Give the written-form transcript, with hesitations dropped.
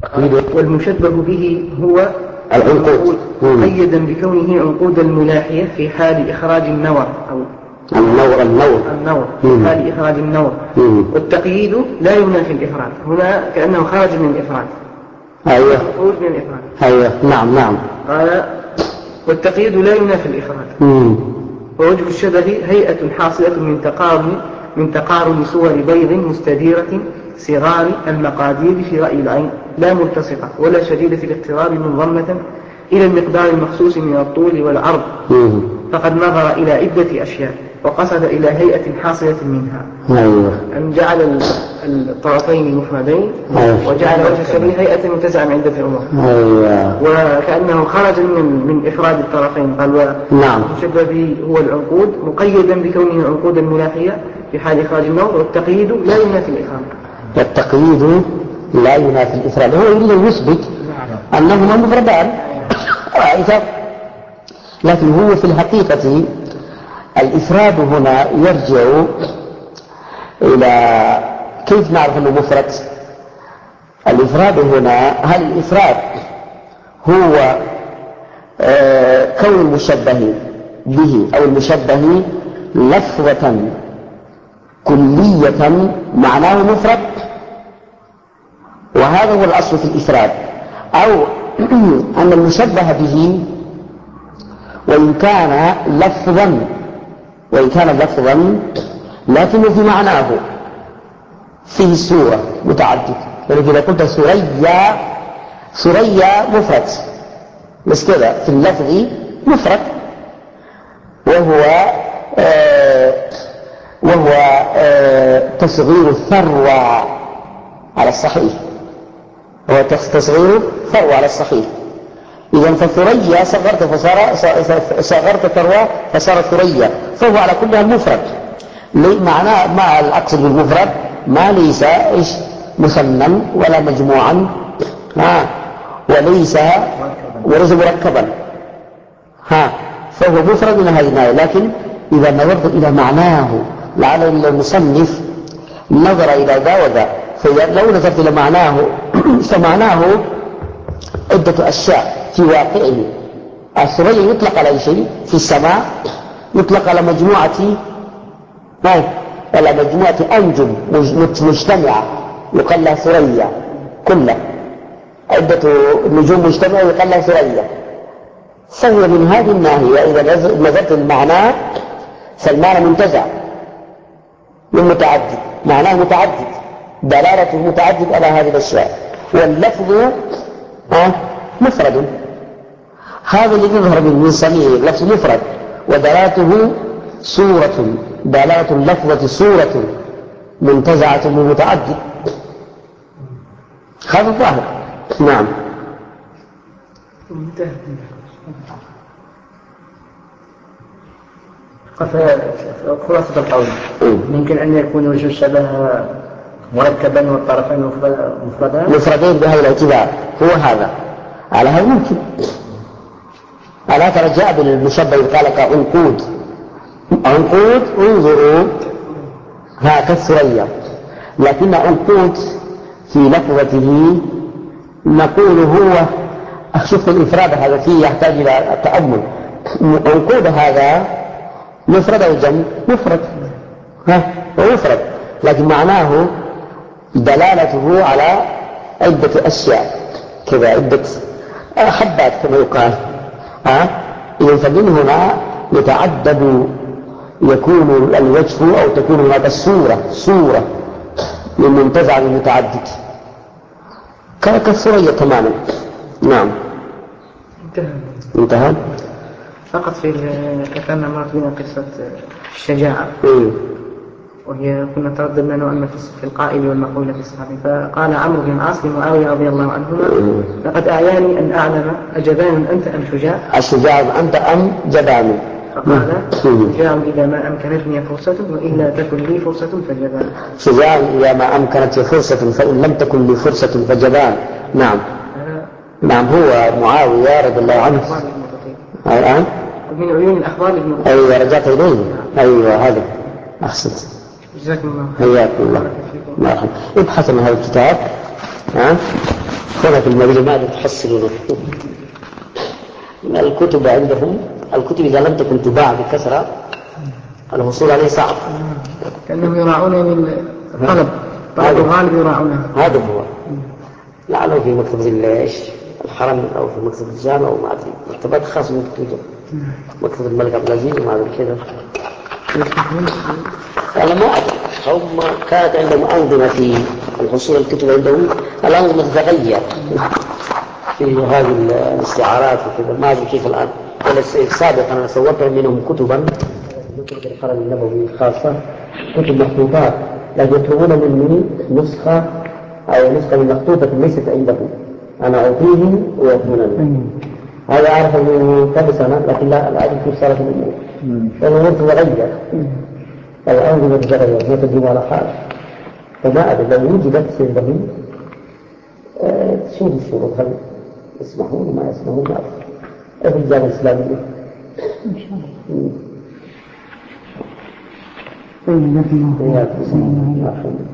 والمشبه به هو العنقود مقيدا بكونه عنقود الملاحية في حال إخراج النور أو النور في حال إخراج النور. والتقييد لا ينافي الإفراد، هنا كأنه خرج من الإفراد. أيوة. خروج من الإفراد. أيوة. نعم. قال والتقييد لا ينافي الإفراد. ووجه الشبه هيئة حاصلة من تقارن صور بيض مستديرة صغار المقادير في رأي العين، لا ملتصقة ولا شديدة الاقتراب منضمة إلى المقدار المخصوص من الطول والعرض. فقد نظر إلى عدة أشياء وقصد إلى هيئة حاصلة منها. أن جعل الطرفين مفردين وجعل وجه الشبه هيئة متزعة من عدة أمور. وكأنه خرج من إفراد الطرفين. قال والمشبه به هو العنقود مقيدا بكونه عنقود الملاحية في حال إخراج النور. والتقييد لا ينافي الإفراد. والتقييد لا ينافي الإفراد، هو يريد أن يثبت أنهما مفردان لكن هو في الحقيقة الإفراد هنا يرجع إلى كيف نعرف أنه مفرد. الإفراد هنا، هل الإفراد هو كون المشبه به أو المشبه لفظة كلية معناه مفرد، وهذا هو الأصل في الإفراد، أو أن المشبه به وإن كان لفظا لكنه في معناه فيه الصورة متعدد. يعني إذا قلت ثريا مفرد بس كذا في اللفظ مفرد، وهو تصغير الثروة على الصحيح، إذن فالثريا صغرت ثروة فصارت ثريا، فهو على كلها المفرد. معناه ما الأقصد بالمفرد ما ليس مثنى ولا مجموعا وليس مركبا فهو مفرد من هذه الناحية. لكن إذا نظرت إلى معناه لعل المصنف نظر إلى ذا وذا، فلو نظرت إلى معناه فمعناه عدة أشياء في واقعه. الثريا يطلق على شيء في السماء، يطلق على مجموعة أنجم مجتمعة يقال لها ثريا، كلها عدة نجوم مجتمعة يقال لها ثريا. فهو من هذه الناحية إذا نظرت المعنى فالمعنى منتزع من متعدد، معناه متعدد، دلالته متعدد على هذه الأشياء، واللفظ مفرد. هذا الذي يظهر من صنيعه اللفظ مفرد ودلالته صورة، دلالة اللفظة صورة منتزعة من متعدد، هذا الظاهر. نعم. خلاصة القول ممكن أن يكون وجه الشبه مركبا والطرفين مفردين بهذا الاعتبار، هو هذا على هذا ممكن. ألا ترى جاء بالمشبه قال كعنقود، انظروا كالثريا، لكن عنقود في لفظته نقول هو شوف الإفراد هذا فيه يحتاج إلى التأمل. عنقود هذا مفرد أو جمع؟ مفرد، مفرد، لكن معناه دلالته على عدة أشياء كذا، عدة حبات كما يقال. إذن فمن هنا يتعدد، يكون الوجه أو تكون هناك صورة من منتزع من متعدد كالثريا تماما. نعم. انتهى. فقط في كما مرت بنا قصة الشجاعة وهي كنا ترددنا نوعا ما في القائل والمقولة في الصحابي. فقال عمرو بن العاص لمعاوية رضي الله عنهما لقد أعياني أن أعلم أجبان أنت أم شجاع؟ الشجاع أنت أم جبان؟ فقال شجاع إذا ما أمكنتني فرصة وإلا تكن لي فرصة فجبان. شجاع إذا ما أمكنتني فرصة فإن لم تكن لي فرصة فجبان. نعم هو معاوية رضي الله عنه الآن من عيون الأخبار ابن قتيبة. أيوة رجعت إليه. أيوة هذا أحسنت. جزاكم الله. حياكم الله. ابحث عن هذا الكتاب. سنة في المدينة ماذا تحصلون؟ الكتب عندهم، الكتب إذا لم تكن تباع بكثرة الحصول عليه صعب. كأنهم يراعون الطلب، طلب الغالب يراعونها. هذا هو. لعله في مكتبة الحرم أو في مكتبة الجامع أو ما أدري، مكتبات خاصة بالكتب، مكتبة الملك عبد العزيز وما أدري كذا. أنا ما أدري، هم كانت عندهم أنظمة في الحصول الكتب عندهم، الأنظمة تتغير في هذه الاستعارات وكذا، ما أدري كيف الآن. سابقا أنا صورت منهم كتبا في الحرم النبوي خاصة، كتب مخطوطات، لكن يطلبون مني نسخة أو نسخة من مخطوطة ليست عندهم، أنا أعطيهم ويأخذونني. هذا أعرف من قبل سنة، لكن لا أدري كيف صارت الأمور. الأمور تتغير، الأنظمة تتغير، ما تدوم على حال. فما أدري لو وجدت عندهم شوف الشروط، هل يسمحون وما يسمحون، ما أدري. الرجال الإسلامية إن شاء الله.